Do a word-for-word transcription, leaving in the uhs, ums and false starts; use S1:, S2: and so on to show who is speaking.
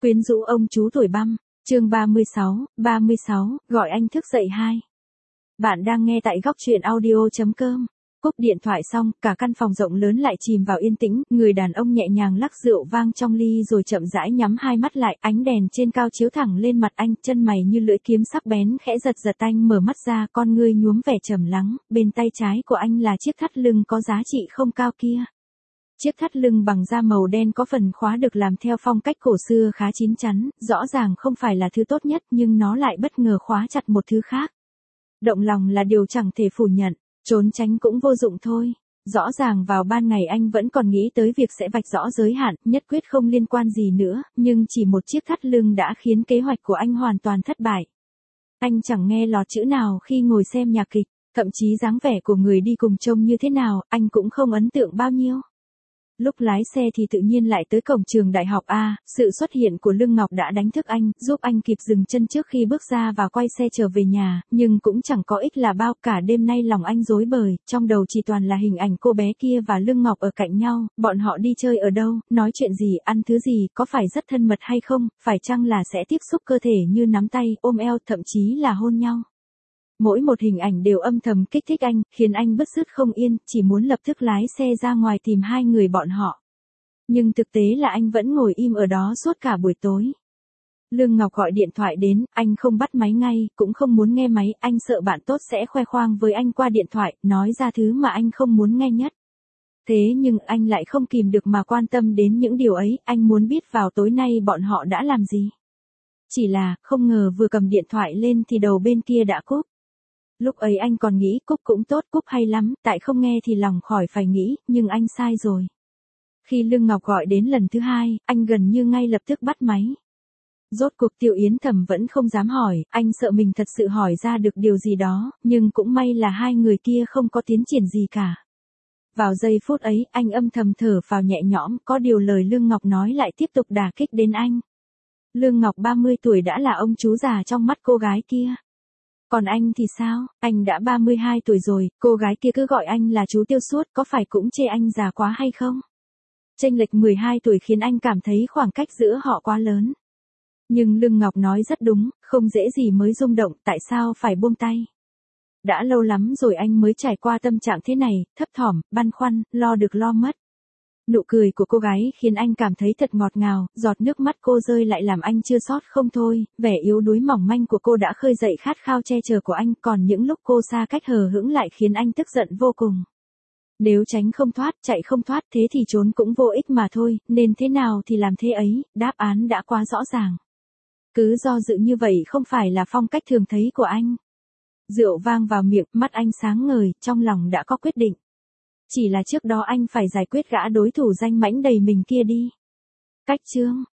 S1: Quyến rũ ông chú tuổi băm, chương ba mươi sáu, ba mươi sáu, gọi anh thức dậy hai. Bạn đang nghe tại góc truyện audio chấm com. Cúp điện thoại xong, cả căn phòng rộng lớn lại chìm vào yên tĩnh, người đàn ông nhẹ nhàng lắc rượu vang trong ly rồi chậm rãi nhắm hai mắt lại, ánh đèn trên cao chiếu thẳng lên mặt anh, chân mày như lưỡi kiếm sắc bén khẽ giật giật, anh mở mắt ra, con ngươi nhuốm vẻ trầm lắng, bên tay trái của anh là chiếc thắt lưng có giá trị không cao kia. Chiếc thắt lưng bằng da màu đen có phần khóa được làm theo phong cách cổ xưa khá chín chắn, rõ ràng không phải là thứ tốt nhất nhưng nó lại bất ngờ khóa chặt một thứ khác. Động lòng là điều chẳng thể phủ nhận, trốn tránh cũng vô dụng thôi. Rõ ràng vào ban ngày anh vẫn còn nghĩ tới việc sẽ vạch rõ giới hạn, nhất quyết không liên quan gì nữa, nhưng chỉ một chiếc thắt lưng đã khiến kế hoạch của anh hoàn toàn thất bại. Anh chẳng nghe lọt chữ nào khi ngồi xem nhạc kịch, thậm chí dáng vẻ của người đi cùng trông như thế nào, anh cũng không ấn tượng bao nhiêu. Lúc lái xe thì tự nhiên lại tới cổng trường đại học A, sự xuất hiện của Lương Ngọc đã đánh thức anh, giúp anh kịp dừng chân trước khi bước ra và quay xe trở về nhà, nhưng cũng chẳng có ích là bao, cả đêm nay lòng anh rối bời, trong đầu chỉ toàn là hình ảnh cô bé kia và Lương Ngọc ở cạnh nhau, bọn họ đi chơi ở đâu, nói chuyện gì, ăn thứ gì, có phải rất thân mật hay không, phải chăng là sẽ tiếp xúc cơ thể như nắm tay, ôm eo, thậm chí là hôn nhau. Mỗi một hình ảnh đều âm thầm kích thích anh, khiến anh bứt rứt không yên, chỉ muốn lập tức lái xe ra ngoài tìm hai người bọn họ. Nhưng thực tế là anh vẫn ngồi im ở đó suốt cả buổi tối. Lương Ngọc gọi điện thoại đến, anh không bắt máy ngay, cũng không muốn nghe máy, anh sợ bạn tốt sẽ khoe khoang với anh qua điện thoại, nói ra thứ mà anh không muốn nghe nhất. Thế nhưng anh lại không kìm được mà quan tâm đến những điều ấy, anh muốn biết vào tối nay bọn họ đã làm gì. Chỉ là, không ngờ vừa cầm điện thoại lên thì đầu bên kia đã cúp. Lúc ấy anh còn nghĩ cúp cũng tốt, cúp hay lắm, tại không nghe thì lòng khỏi phải nghĩ, nhưng anh sai rồi. Khi Lương Ngọc gọi đến lần thứ hai, anh gần như ngay lập tức bắt máy. Rốt cuộc Tiêu Yến Thầm vẫn không dám hỏi, anh sợ mình thật sự hỏi ra được điều gì đó, nhưng cũng may là hai người kia không có tiến triển gì cả. Vào giây phút ấy, anh âm thầm thở phào nhẹ nhõm, có điều lời Lương Ngọc nói lại tiếp tục đả kích đến anh. Lương Ngọc ba mươi tuổi đã là ông chú già trong mắt cô gái kia. Còn anh thì sao, anh đã ba mươi hai tuổi rồi, cô gái kia cứ gọi anh là chú Tiêu suốt, có phải cũng chê anh già quá hay không? Chênh lệch mười hai tuổi khiến anh cảm thấy khoảng cách giữa họ quá lớn. Nhưng Lương Ngọc nói rất đúng, không dễ gì mới rung động, tại sao phải buông tay? Đã lâu lắm rồi anh mới trải qua tâm trạng thế này, thấp thỏm, băn khoăn, lo được lo mất. Nụ cười của cô gái khiến anh cảm thấy thật ngọt ngào, giọt nước mắt cô rơi lại làm anh chưa sót không thôi, vẻ yếu đuối mỏng manh của cô đã khơi dậy khát khao che chở của anh, còn những lúc cô xa cách hờ hững lại khiến anh tức giận vô cùng. Nếu tránh không thoát, chạy không thoát thế thì trốn cũng vô ích mà thôi, nên thế nào thì làm thế ấy, đáp án đã quá rõ ràng. Cứ do dự như vậy không phải là phong cách thường thấy của anh. Rượu vang vào miệng, mắt anh sáng ngời, trong lòng đã có quyết định. Chỉ là trước đó anh phải giải quyết gã đối thủ danh mãnh đầy mình kia đi. Cách chương,